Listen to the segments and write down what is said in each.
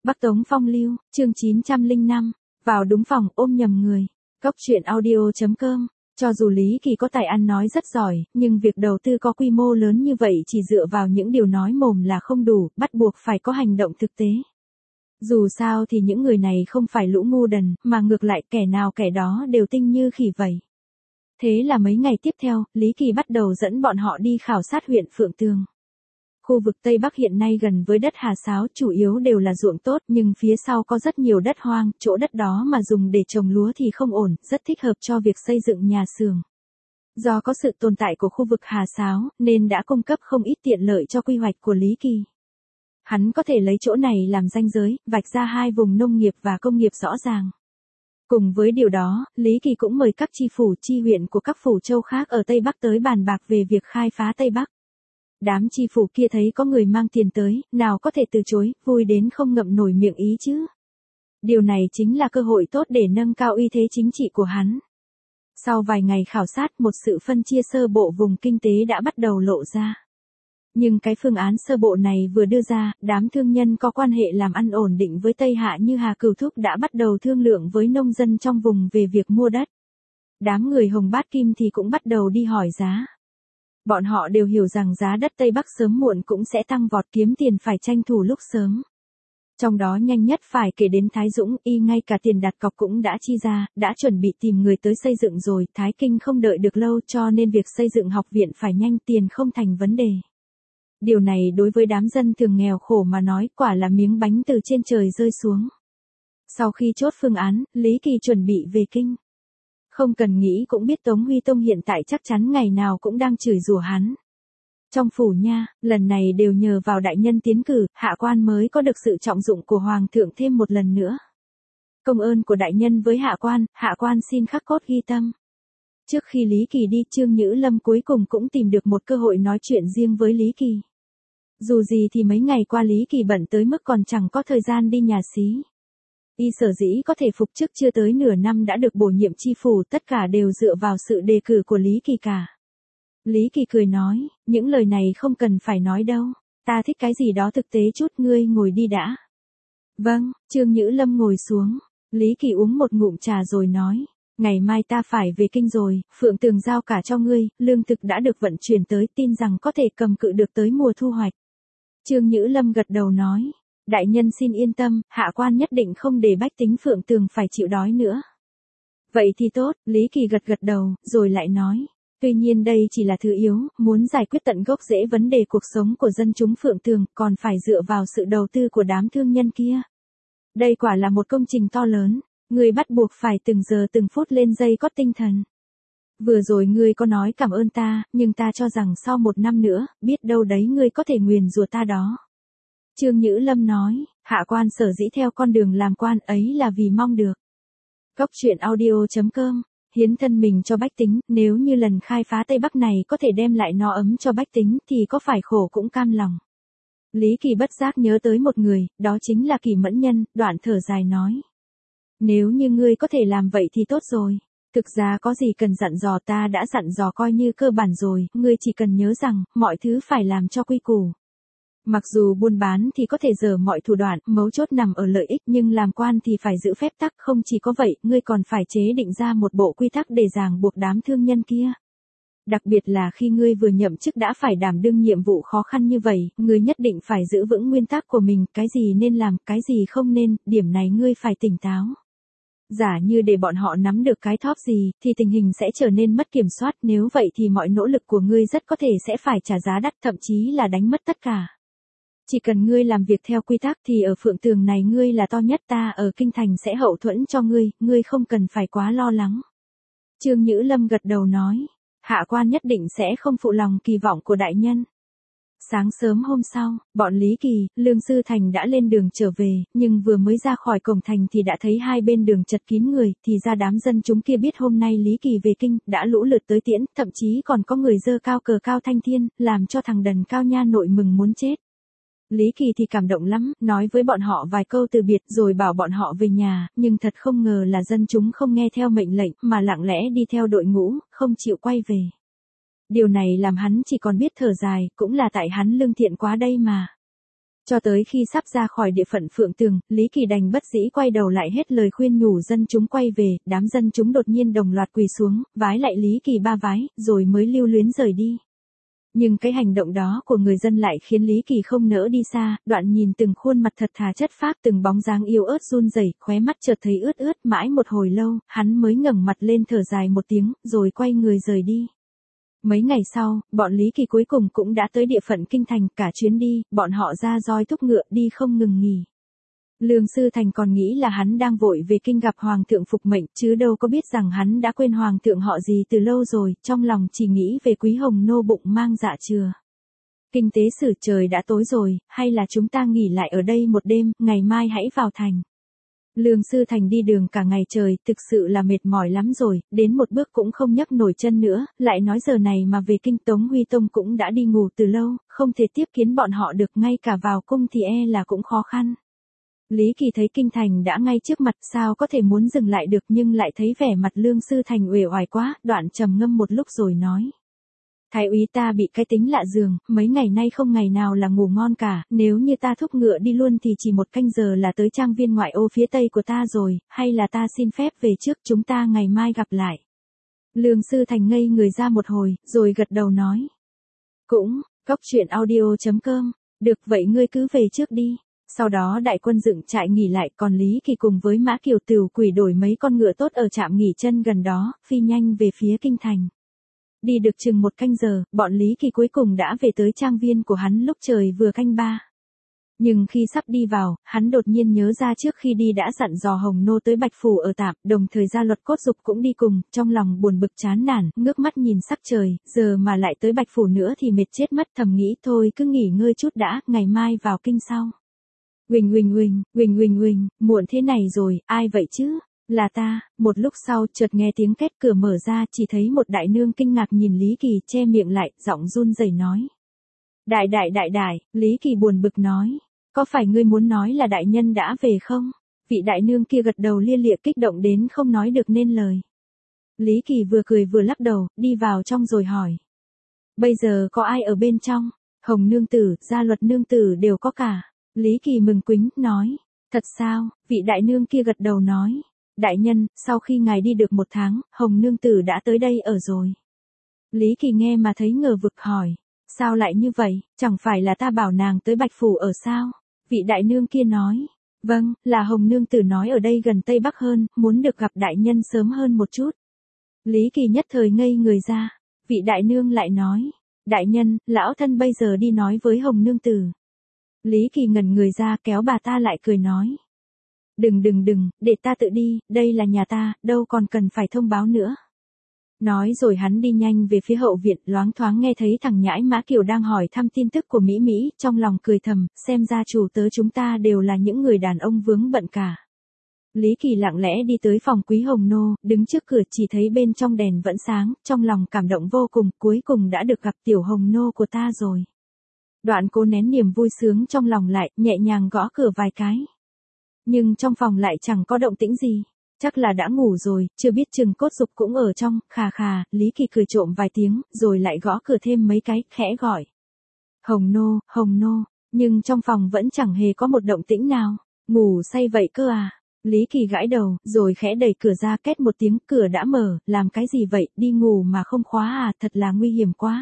Bắc Tống Phong Lưu, chương 905, vào đúng phòng ôm nhầm người. Cốc truyện audio.com. Cho dù Lý Kỳ có tài ăn nói rất giỏi, nhưng việc đầu tư có quy mô lớn như vậy chỉ dựa vào những điều nói mồm là không đủ, bắt buộc phải có hành động thực tế. Dù sao thì những người này không phải lũ ngu đần, mà ngược lại kẻ nào kẻ đó đều tinh như khỉ vậy. Thế là mấy ngày tiếp theo, Lý Kỳ bắt đầu dẫn bọn họ đi khảo sát huyện Phượng Tường. Khu vực Tây Bắc hiện nay gần với đất Hà Sáo chủ yếu đều là ruộng tốt, nhưng phía sau có rất nhiều đất hoang, chỗ đất đó mà dùng để trồng lúa thì không ổn, rất thích hợp cho việc xây dựng nhà xưởng. Do có sự tồn tại của khu vực Hà Sáo, nên đã cung cấp không ít tiện lợi cho quy hoạch của Lý Kỳ. Hắn có thể lấy chỗ này làm ranh giới, vạch ra hai vùng nông nghiệp và công nghiệp rõ ràng. Cùng với điều đó, Lý Kỳ cũng mời các chi phủ chi huyện của các phủ châu khác ở Tây Bắc tới bàn bạc về việc khai phá Tây Bắc. Đám chi phủ kia thấy có người mang tiền tới, nào có thể từ chối, vui đến không ngậm nổi miệng ý chứ. Điều này chính là cơ hội tốt để nâng cao uy thế chính trị của hắn. Sau vài ngày khảo sát, một sự phân chia sơ bộ vùng kinh tế đã bắt đầu lộ ra. Nhưng cái phương án sơ bộ này vừa đưa ra, đám thương nhân có quan hệ làm ăn ổn định với Tây Hạ như Hà Cửu Thúc đã bắt đầu thương lượng với nông dân trong vùng về việc mua đất. Đám người Hồng Bát Kim thì cũng bắt đầu đi hỏi giá. Bọn họ đều hiểu rằng giá đất Tây Bắc sớm muộn cũng sẽ tăng vọt, kiếm tiền phải tranh thủ lúc sớm. Trong đó nhanh nhất phải kể đến Thái Dũng, y ngay cả tiền đặt cọc cũng đã chi ra, đã chuẩn bị tìm người tới xây dựng rồi, Thái Kinh không đợi được lâu cho nên việc xây dựng học viện phải nhanh, tiền không thành vấn đề. Điều này đối với đám dân thường nghèo khổ mà nói quả là miếng bánh từ trên trời rơi xuống. Sau khi chốt phương án, Lý Kỳ chuẩn bị về kinh. Không cần nghĩ cũng biết Tống Huy Tông hiện tại chắc chắn ngày nào cũng đang chửi rủa hắn. Trong phủ nha, lần này đều nhờ vào đại nhân tiến cử, hạ quan mới có được sự trọng dụng của Hoàng thượng thêm một lần nữa. Công ơn của đại nhân với hạ quan xin khắc cốt ghi tâm. Trước khi Lý Kỳ đi, Trương Nhữ Lâm cuối cùng cũng tìm được một cơ hội nói chuyện riêng với Lý Kỳ. Dù gì thì mấy ngày qua Lý Kỳ bận tới mức còn chẳng có thời gian đi nhà xí. Y sở dĩ có thể phục chức chưa tới nửa năm đã được bổ nhiệm chi phủ, tất cả đều dựa vào sự đề cử của Lý Kỳ cả. Lý Kỳ cười nói, những lời này không cần phải nói đâu, ta thích cái gì đó thực tế chút, ngươi ngồi đi đã. Vâng, Trương Nhữ Lâm ngồi xuống, Lý Kỳ uống một ngụm trà rồi nói, ngày mai ta phải về kinh rồi, Phượng Tường giao cả cho ngươi, lương thực đã được vận chuyển tới, tin rằng có thể cầm cự được tới mùa thu hoạch. Trương Nhữ Lâm gật đầu nói, đại nhân xin yên tâm, hạ quan nhất định không để bách tính Phượng Tường phải chịu đói nữa. Vậy thì tốt, Lý Kỳ gật đầu, rồi lại nói, tuy nhiên đây chỉ là thứ yếu, muốn giải quyết tận gốc rễ vấn đề cuộc sống của dân chúng Phượng Tường, còn phải dựa vào sự đầu tư của đám thương nhân kia. Đây quả là một công trình to lớn, ngươi bắt buộc phải từng giờ từng phút lên dây cót tinh thần. Vừa rồi ngươi có nói cảm ơn ta, nhưng ta cho rằng sau 1 năm nữa, biết đâu đấy ngươi có thể nguyền rủa ta đó. Trương Nhữ Lâm nói, hạ quan sở dĩ theo con đường làm quan ấy là vì mong được. Cốc truyện audio.com, hiến thân mình cho bách tính, nếu như lần khai phá Tây Bắc này có thể đem lại no ấm cho bách tính thì có phải khổ cũng cam lòng. Lý Kỳ bất giác nhớ tới một người, đó chính là Kỳ Mẫn Nhân, đoạn thở dài nói. Nếu như ngươi có thể làm vậy thì tốt rồi. Thực ra có gì cần dặn dò ta đã dặn dò coi như cơ bản rồi, ngươi chỉ cần nhớ rằng, mọi thứ phải làm cho quy củ. Mặc dù buôn bán thì có thể dở mọi thủ đoạn, mấu chốt nằm ở lợi ích, nhưng làm quan thì phải giữ phép tắc, không chỉ có vậy, ngươi còn phải chế định ra một bộ quy tắc để ràng buộc đám thương nhân kia. Đặc biệt là khi ngươi vừa nhậm chức đã phải đảm đương nhiệm vụ khó khăn như vậy, ngươi nhất định phải giữ vững nguyên tắc của mình, cái gì nên làm, cái gì không nên, điểm này ngươi phải tỉnh táo. Giả như để bọn họ nắm được cái thóp gì, thì tình hình sẽ trở nên mất kiểm soát, nếu vậy thì mọi nỗ lực của ngươi rất có thể sẽ phải trả giá đắt, thậm chí là đánh mất tất cả. Chỉ cần ngươi làm việc theo quy tắc thì ở Phượng Tường này ngươi là to nhất, ta ở Kinh Thành sẽ hậu thuẫn cho ngươi không cần phải quá lo lắng. Trương Nhữ Lâm gật đầu nói, hạ quan nhất định sẽ không phụ lòng kỳ vọng của đại nhân. Sáng sớm hôm sau, bọn Lý Kỳ, Lương Sư Thành đã lên đường trở về, nhưng vừa mới ra khỏi cổng thành thì đã thấy hai bên đường chật kín người, thì ra đám dân chúng kia biết hôm nay Lý Kỳ về kinh, đã lũ lượt tới tiễn, thậm chí còn có người giơ cao cờ Cao Thanh Thiên, làm cho thằng đần Cao Nha Nội mừng muốn chết. Lý Kỳ thì cảm động lắm, nói với bọn họ vài câu từ biệt rồi bảo bọn họ về nhà, nhưng thật không ngờ là dân chúng không nghe theo mệnh lệnh, mà lặng lẽ đi theo đội ngũ, không chịu quay về. Điều này làm hắn chỉ còn biết thở dài, cũng là tại hắn lương thiện quá đây mà. Cho tới khi sắp ra khỏi địa phận Phượng Tường, Lý Kỳ đành bất dĩ quay đầu lại hết lời khuyên nhủ dân chúng quay về, đám dân chúng đột nhiên đồng loạt quỳ xuống, vái lại Lý Kỳ 3 vái, rồi mới lưu luyến rời đi. Nhưng cái hành động đó của người dân lại khiến Lý Kỳ không nỡ đi xa, đoạn nhìn từng khuôn mặt thật thà chất phác, từng bóng dáng yếu ớt run rẩy, khóe mắt chợt thấy ướt ướt, mãi một hồi lâu, hắn mới ngẩng mặt lên thở dài một tiếng, rồi quay người rời đi. Mấy ngày sau, bọn Lý Kỳ cuối cùng cũng đã tới địa phận kinh thành, cả chuyến đi, bọn họ ra roi thúc ngựa đi không ngừng nghỉ. Lương Sư Thành còn nghĩ là hắn đang vội về kinh gặp Hoàng thượng phục mệnh, chứ đâu có biết rằng hắn đã quên Hoàng thượng họ gì từ lâu rồi, trong lòng chỉ nghĩ về Quý Hồng Nô bụng mang dạ chừa. Kinh tế sử trời đã tối rồi, hay là chúng ta nghỉ lại ở đây một đêm, ngày mai hãy vào thành. Lương Sư Thành đi đường cả ngày trời, thực sự là mệt mỏi lắm rồi, đến một bước cũng không nhấc nổi chân nữa, lại nói giờ này mà về kinh Tống Huy Tông cũng đã đi ngủ từ lâu, không thể tiếp kiến bọn họ được, ngay cả vào cung thì e là cũng khó khăn. Lý Kỳ thấy kinh thành đã ngay trước mặt, sao có thể muốn dừng lại được, nhưng lại thấy vẻ mặt Lương Sư Thành uể oải quá, đoạn trầm ngâm một lúc rồi nói. Thái úy ta bị cái tính lạ giường, mấy ngày nay không ngày nào là ngủ ngon cả, nếu như ta thúc ngựa đi luôn thì chỉ 1 canh giờ là tới trang viên ngoại ô phía tây của ta rồi, hay là ta xin phép về trước, chúng ta ngày mai gặp lại. Lương Sư Thành ngây người ra một hồi, rồi gật đầu nói. Cũng, coctruyện.audio.com, được vậy ngươi cứ về trước đi. Sau đó đại quân dựng trại nghỉ lại, còn Lý Kỳ cùng với Mã Kiều Tửu Quỷ đổi mấy con ngựa tốt ở trạm nghỉ chân gần đó, phi nhanh về phía kinh thành. Đi được chừng 1 canh giờ, bọn Lý Kỳ cuối cùng đã về tới trang viên của hắn lúc trời vừa canh 3. Nhưng khi sắp đi vào, hắn đột nhiên nhớ ra trước khi đi đã dặn dò Hồng Nô tới Bạch Phủ ở tạm, đồng thời Gia Luật Cốt Dục cũng đi cùng, trong lòng buồn bực chán nản, ngước mắt nhìn sắc trời, giờ mà lại tới Bạch Phủ nữa thì mệt chết mất, thầm nghĩ thôi cứ nghỉ ngơi chút đã, ngày mai vào kinh sau. Huỳnh, muộn thế này rồi, ai vậy chứ? Là ta. Một lúc sau, chợt nghe tiếng két cửa mở ra, chỉ thấy một đại nương kinh ngạc nhìn Lý Kỳ, che miệng lại, giọng run rẩy nói. Đại, Lý Kỳ buồn bực nói. Có phải ngươi muốn nói là đại nhân đã về không? Vị đại nương kia gật đầu lia lịa, kích động đến không nói được nên lời. Lý Kỳ vừa cười vừa lắc đầu, đi vào trong rồi hỏi. Bây giờ có ai ở bên trong? Hồng nương tử, Gia Luật nương tử đều có cả. Lý Kỳ mừng quính, nói. Thật sao? Vị đại nương kia gật đầu nói. Đại nhân, sau khi ngài đi được 1 tháng, Hồng nương tử đã tới đây ở rồi. Lý Kỳ nghe mà thấy ngờ vực hỏi. Sao lại như vậy, chẳng phải là ta bảo nàng tới Bạch Phủ ở sao? Vị đại nương kia nói. Vâng, là Hồng nương tử nói ở đây gần Tây Bắc hơn, muốn được gặp đại nhân sớm hơn một chút. Lý Kỳ nhất thời ngây người ra. Vị đại nương lại nói. Đại nhân, lão thân bây giờ đi nói với Hồng nương tử. Lý Kỳ ngẩn người ra, kéo bà ta lại cười nói. Đừng, để ta tự đi, đây là nhà ta, đâu còn cần phải thông báo nữa. Nói rồi hắn đi nhanh về phía hậu viện, loáng thoáng nghe thấy thằng nhãi Mã Kiều đang hỏi thăm tin tức của Mỹ, trong lòng cười thầm, xem ra chủ tớ chúng ta đều là những người đàn ông vướng bận cả. Lý Kỳ lặng lẽ đi tới phòng Quý Hồng Nô, đứng trước cửa chỉ thấy bên trong đèn vẫn sáng, trong lòng cảm động vô cùng, cuối cùng đã được gặp tiểu Hồng Nô của ta rồi. Đoạn cố nén niềm vui sướng trong lòng lại, nhẹ nhàng gõ cửa vài cái. Nhưng trong phòng lại chẳng có động tĩnh gì. Chắc là đã ngủ rồi, chưa biết chừng Cốt Dục cũng ở trong, khà, Lý Kỳ cười trộm vài tiếng, rồi lại gõ cửa thêm mấy cái, khẽ gọi. Hồng Nô, nhưng trong phòng vẫn chẳng hề có một động tĩnh nào. Ngủ say vậy cơ à? Lý Kỳ gãi đầu, rồi khẽ đẩy cửa ra, két một tiếng, cửa đã mở, làm cái gì vậy, đi ngủ mà không khóa à, thật là nguy hiểm quá.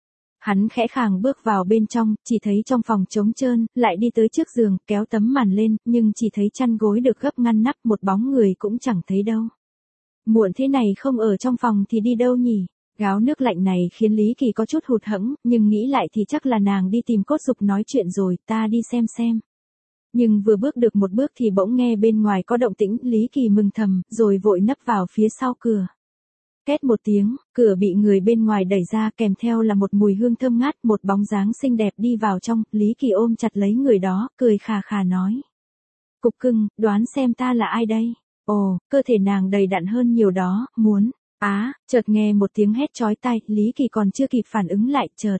Hắn khẽ khàng bước vào bên trong, chỉ thấy trong phòng trống trơn, lại đi tới trước giường, kéo tấm màn lên, nhưng chỉ thấy chăn gối được gấp ngăn nắp, một bóng người cũng chẳng thấy đâu. Muộn thế này không ở trong phòng thì đi đâu nhỉ? Gáo nước lạnh này khiến Lý Kỳ có chút hụt hẫng, nhưng nghĩ lại thì chắc là nàng đi tìm Cốt Dục nói chuyện rồi, ta đi xem. Nhưng vừa bước được một bước thì bỗng nghe bên ngoài có động tĩnh, Lý Kỳ mừng thầm, rồi vội nấp vào phía sau cửa. Két một tiếng, cửa bị người bên ngoài đẩy ra, kèm theo là một mùi hương thơm ngát, một bóng dáng xinh đẹp đi vào trong, Lý Kỳ ôm chặt lấy người đó, cười khà nói. Cục cưng, đoán xem ta là ai đây? Ồ, cơ thể nàng đầy đặn hơn nhiều đó, muốn. Chợt nghe một tiếng hét chói tai, Lý Kỳ còn chưa kịp phản ứng lại, chợt.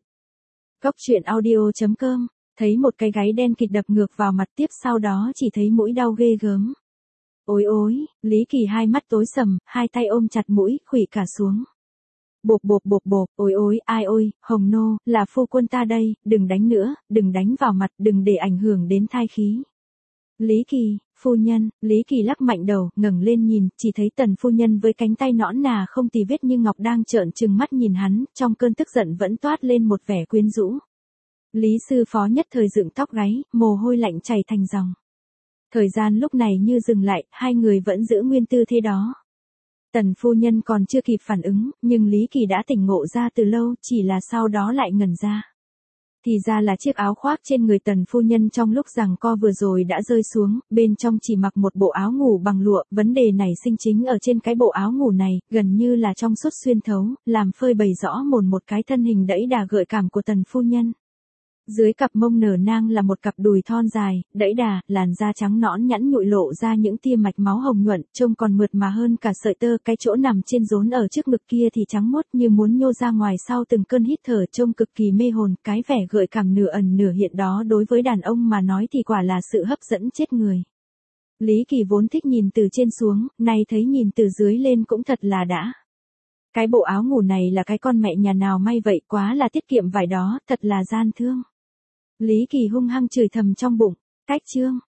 Coctruyện.audio.com, thấy một cái gáy đen kịt đập ngược vào mặt, tiếp sau đó chỉ thấy mũi đau ghê gớm. Ôi, Lý Kỳ hai mắt tối sầm, hai tay ôm chặt mũi, khuỵu cả xuống. Bộp bộp, ôi ôi, ai ôi, Hồng Nô, là phu quân ta đây, đừng đánh nữa, đừng đánh vào mặt, đừng để ảnh hưởng đến thai khí. Lý Kỳ, phu nhân, Lý Kỳ lắc mạnh đầu, ngẩng lên nhìn, chỉ thấy tần phu nhân với cánh tay nõn nà không tì vết như ngọc đang trợn trừng mắt nhìn hắn, trong cơn tức giận vẫn toát lên một vẻ quyến rũ. Lý sư phó nhất thời dựng tóc gáy, mồ hôi lạnh chảy thành dòng. Thời gian lúc này như dừng lại, hai người vẫn giữ nguyên tư thế đó. Tần phu nhân còn chưa kịp phản ứng, nhưng Lý Kỳ đã tỉnh ngộ ra từ lâu, chỉ là sau đó lại ngẩn ra. Thì ra là chiếc áo khoác trên người tần phu nhân trong lúc giằng co vừa rồi đã rơi xuống, bên trong chỉ mặc một bộ áo ngủ bằng lụa, vấn đề nảy sinh chính ở trên cái bộ áo ngủ này, gần như là trong suốt xuyên thấu, làm phơi bày rõ một cái thân hình đẫy đà gợi cảm của tần phu nhân. Dưới cặp mông nở nang là một cặp đùi thon dài, đẫy đà, làn da trắng nõn nhẵn nhụi lộ ra những tia mạch máu hồng nhuận, trông còn mượt mà hơn cả sợi tơ, cái chỗ nằm trên rốn ở trước ngực kia thì trắng muốt như muốn nhô ra ngoài sau từng cơn hít thở, trông cực kỳ mê hồn, cái vẻ gợi cảm nửa ẩn nửa hiện đó đối với đàn ông mà nói thì quả là sự hấp dẫn chết người. Lý Kỳ vốn thích nhìn từ trên xuống, nay thấy nhìn từ dưới lên cũng thật là đã. Cái bộ áo ngủ này là cái con mẹ nhà nào may vậy, quá là tiết kiệm vải đó, thật là gian thương. Lý Kỳ hung hăng chửi thầm trong bụng, cách chương.